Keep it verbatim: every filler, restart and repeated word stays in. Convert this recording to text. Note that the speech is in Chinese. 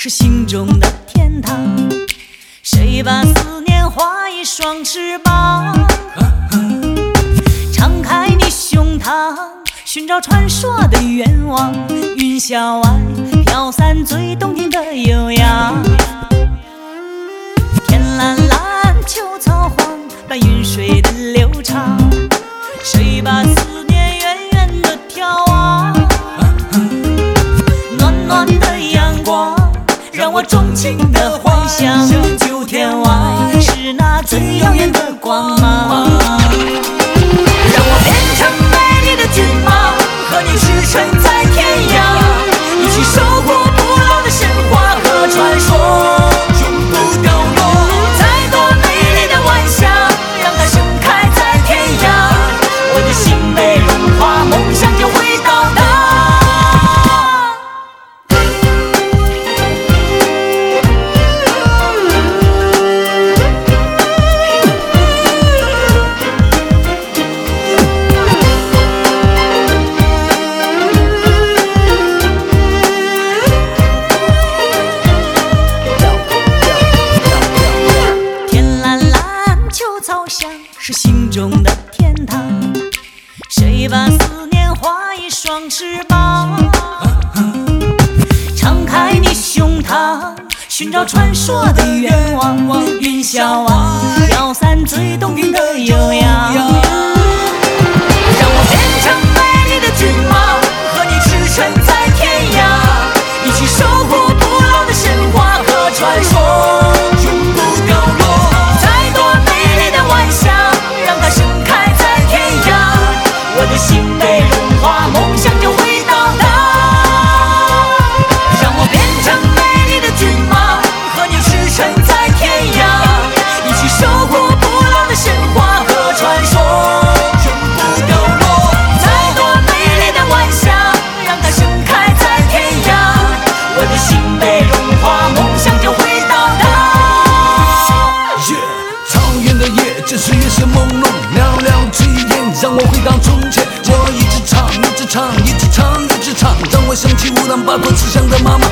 是心中的天堂。谁把思念画一双翅膀？敞开你胸膛，寻找传说的愿望。云霄外飘散最动听的悠扬。天蓝蓝，秋草黄，伴云水的流长。谁把思念远远地眺望？暖暖的阳光，让我钟情的幻想。九天外是那最耀眼的光芒。让我变成美丽的骏马，和你驰骋在天涯，一起守护不老的神话和传说，永不凋落。再多美丽的晚霞，让它盛开在天涯，我的心被融化，梦想就会到达。是心中的天堂。谁把思念画一双翅膀？敞开你胸膛，寻找传说的愿望。云霄外飘散最动听的悠扬。让我变成美丽的骏马，和你驰骋在天涯，一起守护不老的神话和传说，永不凋落。再多美丽的晚霞，让它盛开在天涯，我的心被融化，梦想就会到达。让我变成美丽的骏马，和你驰骋在天涯，一起守护不老的神话和传说，永不凋落。再多美丽的晚霞，让它盛开在天涯，我的心被融化，梦想就会到达。 长远的夜，真是越是朦胧，寥寥几眼，让我回到从前。我一直唱，一直唱，一直唱，一直唱，让我想起乌兰巴托慈祥的妈妈。